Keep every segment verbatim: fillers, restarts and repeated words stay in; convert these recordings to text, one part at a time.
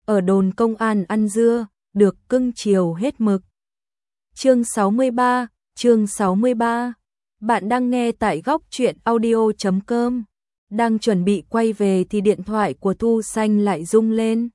ở đồn công an ăn dưa, được cưng chiều hết mực. Chương sáu mươi ba, chương sáu mươi ba. Bạn đang nghe tại góc truyện audio chấm com. Đang chuẩn bị quay về thì điện thoại của Thu Xanh lại rung lên.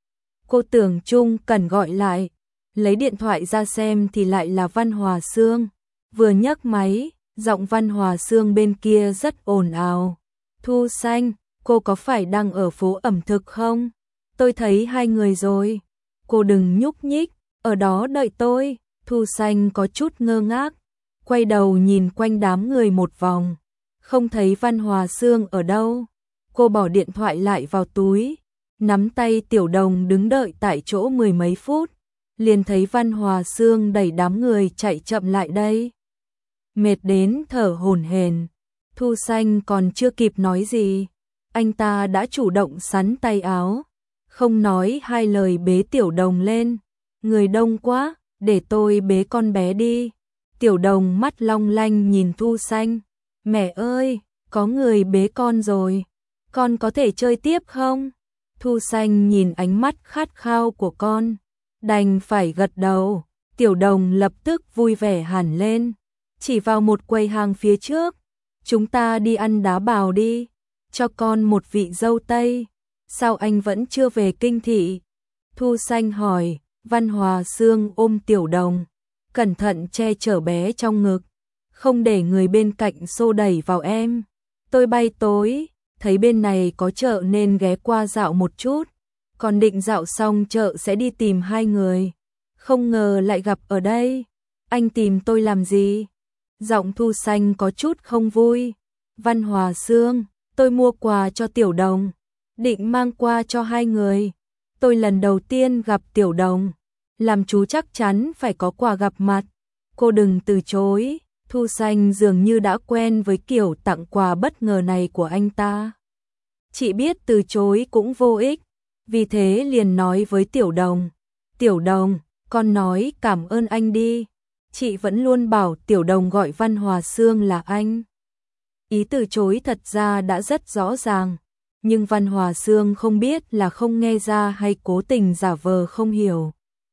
Cô tưởng Trung cần gọi lại, lấy điện thoại ra xem thì lại là Văn Hòa Sương. Vừa nhấc máy, giọng Văn Hòa Sương bên kia rất ồn ào. Thu Xanh, cô có phải đang ở phố ẩm thực không? Tôi thấy hai người rồi. Cô đừng nhúc nhích, ở đó đợi tôi. Thu Xanh có chút ngơ ngác, quay đầu nhìn quanh đám người một vòng, không thấy Văn Hòa Sương ở đâu. Cô bỏ điện thoại lại vào túi, nắm tay Tiểu Đồng đứng đợi tại chỗ mười mấy phút, liền thấy Văn Hòa Sương đẩy đám người chạy chậm lại đây. Mệt đến thở hổn hển, Thu Xanh còn chưa kịp nói gì, anh ta đã chủ động xắn tay áo, không nói hai lời bế Tiểu Đồng lên. Người đông quá, để tôi bế con bé đi. Tiểu Đồng mắt long lanh nhìn Thu Xanh. Mẹ ơi, có người bế con rồi. Con có thể chơi tiếp không? Thu Xanh nhìn ánh mắt khát khao của con, đành phải gật đầu. Tiểu Đồng lập tức vui vẻ hẳn lên, chỉ vào một quầy hàng phía trước. Chúng ta đi ăn đá bào đi, cho con một vị dâu tây. Sao anh vẫn chưa về kinh thị? Thu Xanh hỏi. Văn Hòa Sương ôm Tiểu Đồng, cẩn thận che chở bé trong ngực, không để người bên cạnh xô đẩy vào em. Tôi bay tối, thấy bên này có chợ nên ghé qua dạo một chút, còn định dạo xong chợ sẽ đi tìm hai người. Không ngờ lại gặp ở đây. Anh tìm tôi làm gì? Giọng Thu Xanh có chút không vui. Văn Hòa Sương, tôi mua quà cho Tiểu Đồng, định mang qua cho hai người. Tôi lần đầu tiên gặp Tiểu Đồng, làm chú chắc chắn phải có quà gặp mặt. Cô đừng từ chối. Thu Xanh dường như đã quen với kiểu tặng quà bất ngờ này của anh ta. Chị biết từ chối cũng vô ích, vì thế liền nói với Tiểu Đồng. Tiểu Đồng, con nói cảm ơn anh đi. Chị vẫn luôn bảo Tiểu Đồng gọi Văn Hòa Sương là anh. Ý từ chối thật ra đã rất rõ ràng, nhưng Văn Hòa Sương không biết là không nghe ra hay cố tình giả vờ không hiểu.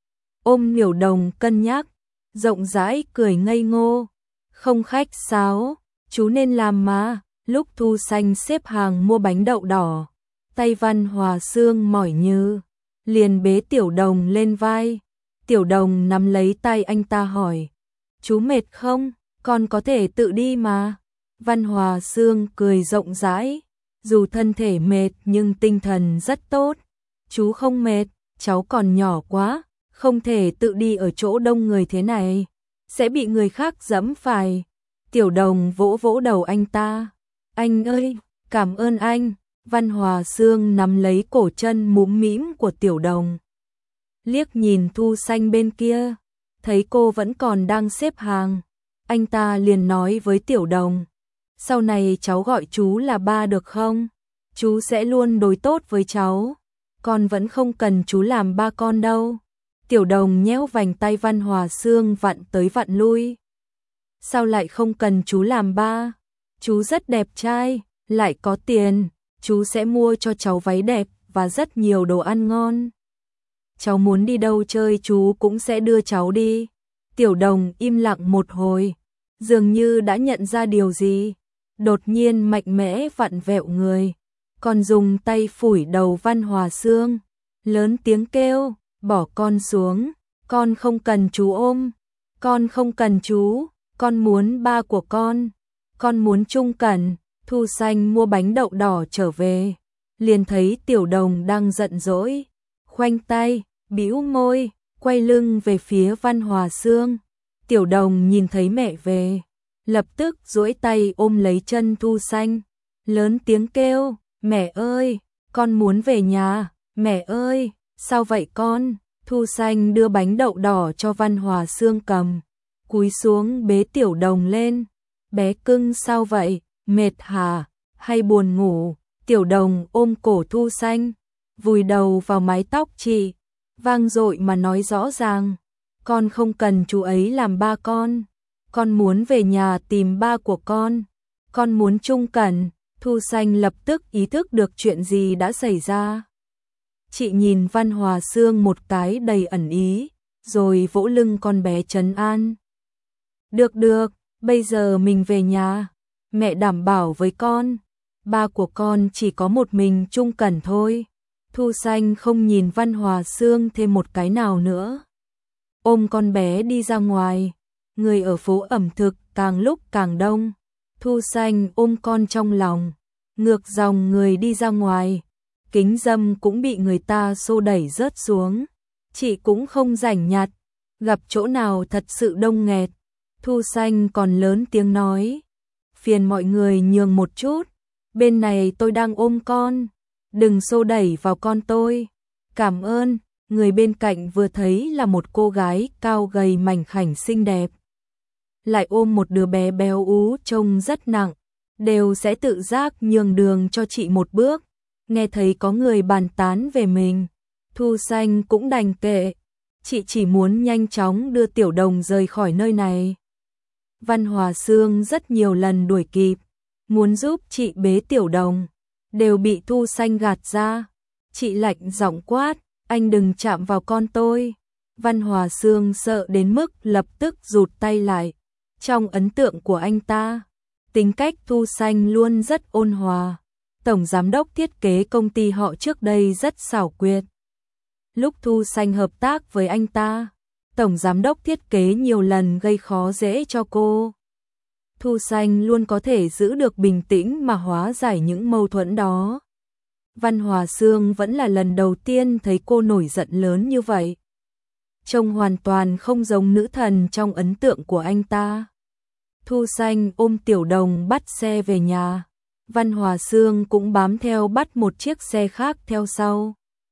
Ôm Tiểu Đồng cân nhắc, rộng rãi cười ngây ngô. Không khách sáo, chú nên làm mà. Lúc Thu Xanh xếp hàng mua bánh đậu đỏ, tay Văn Hòa Sương mỏi như, liền bế Tiểu Đồng lên vai. Tiểu Đồng nắm lấy tay anh ta hỏi, chú mệt không? Con có thể tự đi mà. Văn Hòa Sương cười rộng rãi. Dù thân thể mệt nhưng tinh thần rất tốt. Chú không mệt, cháu còn nhỏ quá, không thể tự đi ở chỗ đông người thế này, sẽ bị người khác giẫm phải. Tiểu Đồng vỗ vỗ đầu anh ta. Anh ơi, cảm ơn anh. Văn Hòa Sương nắm lấy cổ chân múm mĩm của Tiểu Đồng. Liếc nhìn Thu Xanh bên kia, thấy cô vẫn còn đang xếp hàng, anh ta liền nói với Tiểu Đồng. Sau này cháu gọi chú là ba được không? Chú sẽ luôn đối tốt với cháu. Con vẫn không cần chú làm ba con đâu. Tiểu Đồng nhéo vành tay Văn Hòa Sương vặn tới vặn lui. Sao lại không cần chú làm ba? Chú rất đẹp trai, lại có tiền. Chú sẽ mua cho cháu váy đẹp và rất nhiều đồ ăn ngon. Cháu muốn đi đâu chơi chú cũng sẽ đưa cháu đi. Tiểu Đồng im lặng một hồi, dường như đã nhận ra điều gì. Đột nhiên mạnh mẽ vặn vẹo người, còn dùng tay phủi đầu Văn Hòa Sương, lớn tiếng kêu, bỏ con xuống, con không cần chú ôm, con không cần chú, con muốn ba của con, con muốn Trung Cẩn. Thu Xanh mua bánh đậu đỏ trở về, liền thấy Tiểu Đồng đang giận dỗi, khoanh tay, bĩu môi, quay lưng về phía Văn Hòa Sương. Tiểu Đồng nhìn thấy mẹ về, lập tức duỗi tay ôm lấy chân Thu Xanh, lớn tiếng kêu, mẹ ơi, con muốn về nhà, mẹ ơi, sao vậy con? Thu Xanh đưa bánh đậu đỏ cho Văn Hòa Sương cầm, cúi xuống bế Tiểu Đồng lên. Bé cưng sao vậy, mệt hả, hay buồn ngủ? Tiểu Đồng ôm cổ Thu Xanh, vùi đầu vào mái tóc chị, vang dội mà nói rõ ràng, con không cần chú ấy làm ba con. Con muốn về nhà tìm ba của con. Con muốn Trung Cẩn. Thu Xanh lập tức ý thức được chuyện gì đã xảy ra. Chị nhìn Văn Hòa Sương một cái đầy ẩn ý, rồi vỗ lưng con bé trấn an. Được được, bây giờ mình về nhà, mẹ đảm bảo với con, ba của con chỉ có một mình Trung Cẩn thôi. Thu Xanh không nhìn Văn Hòa Sương thêm một cái nào nữa. Ôm con bé đi ra ngoài, người ở phố ẩm thực càng lúc càng đông. Thu Xanh ôm con trong lòng, ngược dòng người đi ra ngoài. Kính dâm cũng bị người ta xô đẩy rớt xuống. Chị cũng không rảnh nhặt, gặp chỗ nào thật sự đông nghẹt. Thu Xanh còn lớn tiếng nói, phiền mọi người nhường một chút, bên này tôi đang ôm con, đừng xô đẩy vào con tôi. Cảm ơn. Người bên cạnh vừa thấy là một cô gái cao gầy mảnh khảnh xinh đẹp, lại ôm một đứa bé béo ú trông rất nặng, đều sẽ tự giác nhường đường cho chị một bước. Nghe thấy có người bàn tán về mình, Thu Xanh cũng đành kệ, chị chỉ muốn nhanh chóng đưa Tiểu Đồng rời khỏi nơi này. Văn Hòa Sương rất nhiều lần đuổi kịp, muốn giúp chị bế Tiểu Đồng, đều bị Thu Xanh gạt ra. Chị lạnh giọng quát, anh đừng chạm vào con tôi. Văn Hòa Sương sợ đến mức lập tức rụt tay lại. Trong ấn tượng của anh ta, tính cách Thu Xanh luôn rất ôn hòa. Tổng giám đốc thiết kế công ty họ trước đây rất xảo quyệt. Lúc Thu Xanh hợp tác với anh ta, tổng giám đốc thiết kế nhiều lần gây khó dễ cho cô. Thu Xanh luôn có thể giữ được bình tĩnh mà hóa giải những mâu thuẫn đó. Văn Hòa Sương vẫn là lần đầu tiên thấy cô nổi giận lớn như vậy. Trông hoàn toàn không giống nữ thần trong ấn tượng của anh ta. Thu Xanh ôm Tiểu Đồng bắt xe về nhà. Văn Hòa Sương cũng bám theo bắt một chiếc xe khác theo sau.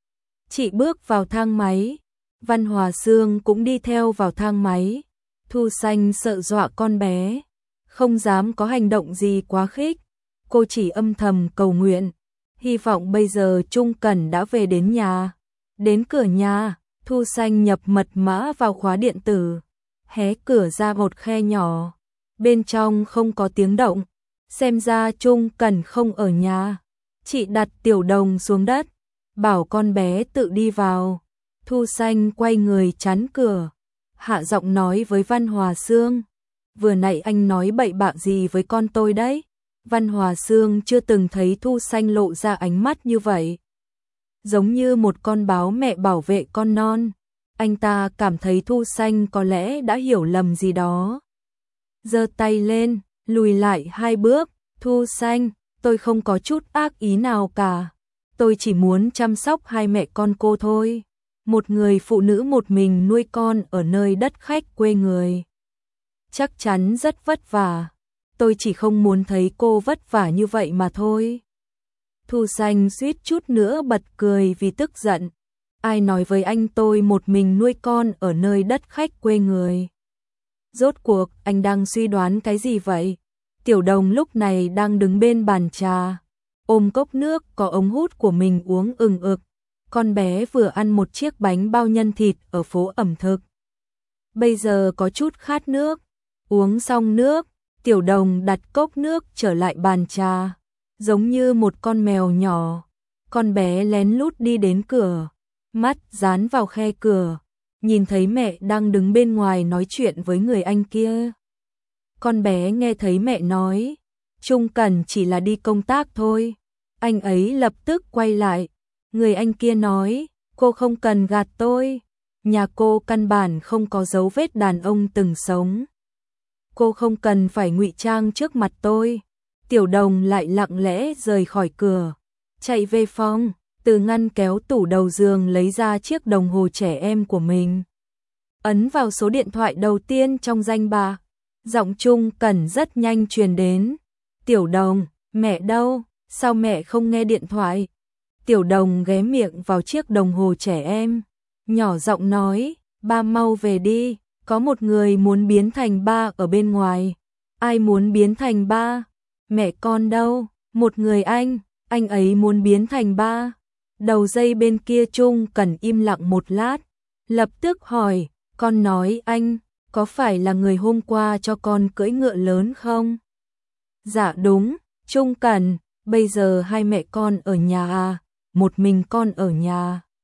Chị bước vào thang máy, Văn Hòa Sương cũng đi theo vào thang máy. Thu Xanh sợ dọa con bé, không dám có hành động gì quá khích. Cô chỉ âm thầm cầu nguyện, hy vọng bây giờ Trung Cẩn đã về đến nhà. Đến cửa nhà, Thu Xanh nhập mật mã vào khóa điện tử, hé cửa ra một khe nhỏ. Bên trong không có tiếng động, xem ra Trung Cẩn không ở nhà. Chị đặt Tiểu Đồng xuống đất, bảo con bé tự đi vào. Thu Xanh quay người chắn cửa, hạ giọng nói với Văn Hòa Sương, vừa nãy anh nói bậy bạ gì với con tôi đấy? Văn Hòa Sương chưa từng thấy Thu Xanh lộ ra ánh mắt như vậy, giống như một con báo mẹ bảo vệ con non. Anh ta cảm thấy Thu Xanh có lẽ đã hiểu lầm gì đó. Giơ tay lên, lùi lại hai bước. Thu Xanh, tôi không có chút ác ý nào cả. Tôi chỉ muốn chăm sóc hai mẹ con cô thôi. Một người phụ nữ một mình nuôi con ở nơi đất khách quê người, chắc chắn rất vất vả. Tôi chỉ không muốn thấy cô vất vả như vậy mà thôi. Thu Xanh suýt chút nữa bật cười vì tức giận. Ai nói với anh tôi một mình nuôi con ở nơi đất khách quê người? Rốt cuộc anh đang suy đoán cái gì vậy? Tiểu Đồng lúc này đang đứng bên bàn trà, ôm cốc nước có ống hút của mình uống ừng ực. Con bé vừa ăn một chiếc bánh bao nhân thịt ở phố ẩm thực, bây giờ có chút khát nước. Uống xong nước, Tiểu Đồng đặt cốc nước trở lại bàn trà, giống như một con mèo nhỏ. Con bé lén lút đi đến cửa, mắt dán vào khe cửa, nhìn thấy mẹ đang đứng bên ngoài nói chuyện với người anh kia. Con bé nghe thấy mẹ nói, Trung Cẩn chỉ là đi công tác thôi. Anh ấy lập tức quay lại. Người anh kia nói, cô không cần gạt tôi. Nhà cô căn bản không có dấu vết đàn ông từng sống. Cô không cần phải ngụy trang trước mặt tôi. Tiểu Đồng lại lặng lẽ rời khỏi cửa, chạy về phòng, từ ngăn kéo tủ đầu giường lấy ra chiếc đồng hồ trẻ em của mình, ấn vào số điện thoại đầu tiên trong danh bạ. Giọng Trung Cẩn rất nhanh truyền đến. Tiểu Đồng, mẹ đâu? Sao mẹ không nghe điện thoại? Tiểu Đồng ghé miệng vào chiếc đồng hồ trẻ em, nhỏ giọng nói, ba mau về đi, có một người muốn biến thành ba ở bên ngoài. Ai muốn biến thành ba? Mẹ con đâu? Một người anh, anh ấy muốn biến thành ba. Đầu dây bên kia Trung Cẩn im lặng một lát, lập tức hỏi, con nói anh, có phải là người hôm qua cho con cưỡi ngựa lớn không? Dạ đúng, Trung Cẩn, bây giờ hai mẹ con ở nhà à? Một mình con ở nhà.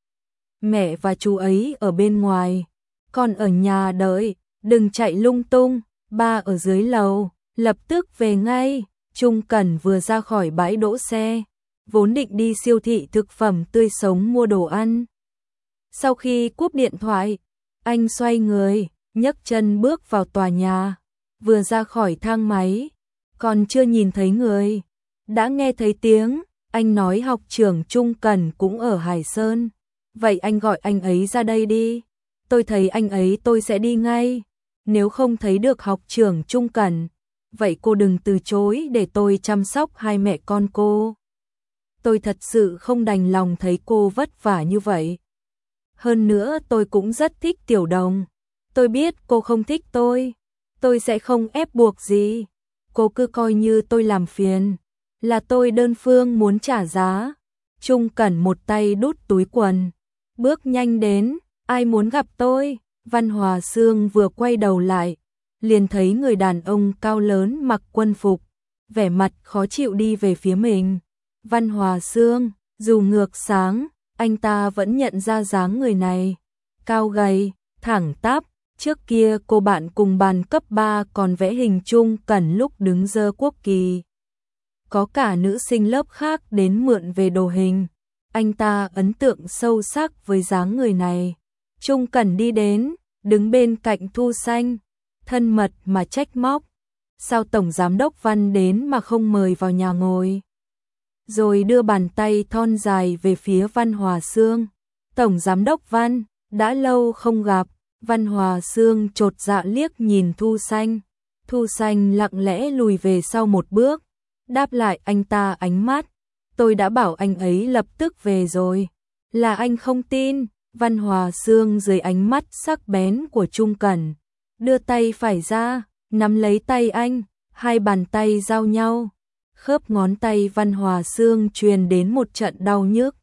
mẹ và chú ấy ở bên ngoài, con ở nhà đợi, đừng chạy lung tung, ba ở dưới lầu, lập tức về ngay. Trung Cẩn vừa ra khỏi bãi đỗ xe, vốn định đi siêu thị thực phẩm tươi sống mua đồ ăn. Sau khi cúp điện thoại, anh xoay người, nhấc chân bước vào tòa nhà, vừa ra khỏi thang máy, còn chưa nhìn thấy người, đã nghe thấy tiếng, anh nói học trưởng Trung Cẩn cũng ở Hải Sơn. Vậy anh gọi anh ấy ra đây đi, tôi thấy anh ấy tôi sẽ đi ngay, nếu không thấy được học trưởng Trung Cẩn, vậy cô đừng từ chối để tôi chăm sóc hai mẹ con cô. Tôi thật sự không đành lòng thấy cô vất vả như vậy. Hơn nữa tôi cũng rất thích Tiểu Đồng. Tôi biết cô không thích tôi, tôi sẽ không ép buộc gì. Cô cứ coi như tôi làm phiền, là tôi đơn phương muốn trả giá. Trung Cẩn một tay đút túi quần, bước nhanh đến, ai muốn gặp tôi? Văn Hòa Sương vừa quay đầu lại, liền thấy người đàn ông cao lớn mặc quân phục, vẻ mặt khó chịu đi về phía mình. Văn Hòa Sương, dù ngược sáng, anh ta vẫn nhận ra dáng người này, cao gầy, thẳng tắp. Trước kia cô bạn cùng bàn cấp ba còn vẽ hình Trung Cẩn lúc đứng giơ quốc kỳ. Có cả nữ sinh lớp khác đến mượn về đồ hình. Anh ta ấn tượng sâu sắc với dáng người này. Trung Cẩn đi đến, đứng bên cạnh Thu Xanh, thân mật mà trách móc. Sao Tổng Giám đốc Văn đến mà không mời vào nhà ngồi? Rồi đưa bàn tay thon dài về phía Văn Hòa Sương. Tổng Giám đốc Văn, đã lâu không gặp. Văn Hòa Sương chột dạ liếc nhìn Thu Xanh. Thu Xanh lặng lẽ lùi về sau một bước, đáp lại anh ta ánh mắt. Tôi đã bảo anh ấy lập tức về rồi. Là anh không tin. Văn Hòa Sương dưới ánh mắt sắc bén của Trung Cẩn, đưa tay phải ra, nắm lấy tay anh, hai bàn tay giao nhau. Khớp ngón tay Văn Hòa Sương truyền đến một trận đau nhức.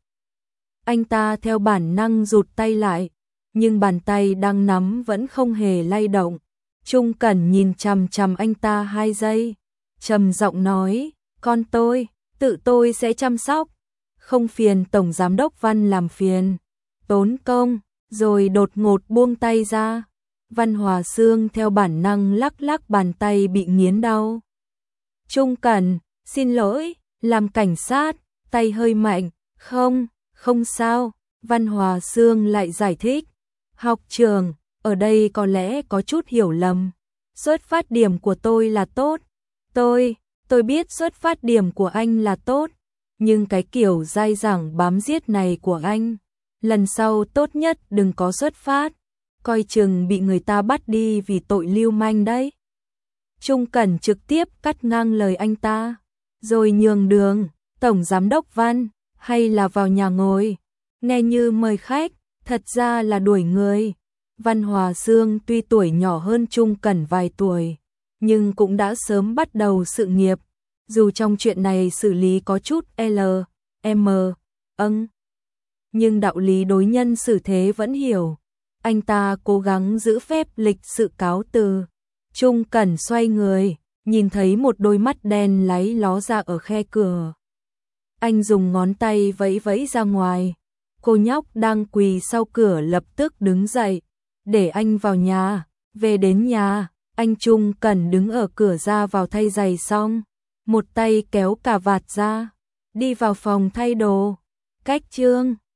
Anh ta theo bản năng rụt tay lại, nhưng bàn tay đang nắm vẫn không hề lay động. Trung Cẩn nhìn chằm chằm anh ta hai giây, trầm giọng nói, con tôi, tự tôi sẽ chăm sóc, không phiền Tổng Giám đốc Văn làm phiền, tốn công, rồi đột ngột buông tay ra. Văn Hòa Sương theo bản năng lắc lắc bàn tay bị nghiến đau. Trung Cẩn, xin lỗi, làm cảnh sát, tay hơi mạnh, không, không sao. Văn Hòa Sương lại giải thích, học trường, ở đây có lẽ có chút hiểu lầm. Xuất phát điểm của tôi là tốt. Tôi, tôi biết xuất phát điểm của anh là tốt. Nhưng cái kiểu dai dẳng bám giết này của anh, lần sau tốt nhất đừng có xuất phát. Coi chừng bị người ta bắt đi vì tội lưu manh đấy. Trung Cẩn trực tiếp cắt ngang lời anh ta, rồi nhường đường. Tổng Giám đốc Văn, hay là vào nhà ngồi. Nghe như mời khách, thật ra là đuổi người. Văn Hòa Sương tuy tuổi nhỏ hơn Trung Cẩn vài tuổi, nhưng cũng đã sớm bắt đầu sự nghiệp. Dù trong chuyện này xử lý có chút L, M, âng, nhưng đạo lý đối nhân xử thế vẫn hiểu. Anh ta cố gắng giữ phép lịch sự cáo từ. Trung Cẩn xoay người, nhìn thấy một đôi mắt đen láy ló ra ở khe cửa. Anh dùng ngón tay vẫy vẫy ra ngoài. Cô nhóc đang quỳ sau cửa lập tức đứng dậy, để anh vào nhà. Về đến nhà, anh Trung Cẩn đứng ở cửa ra vào thay giày xong, một tay kéo cà vạt ra, đi vào phòng thay đồ. Cách chương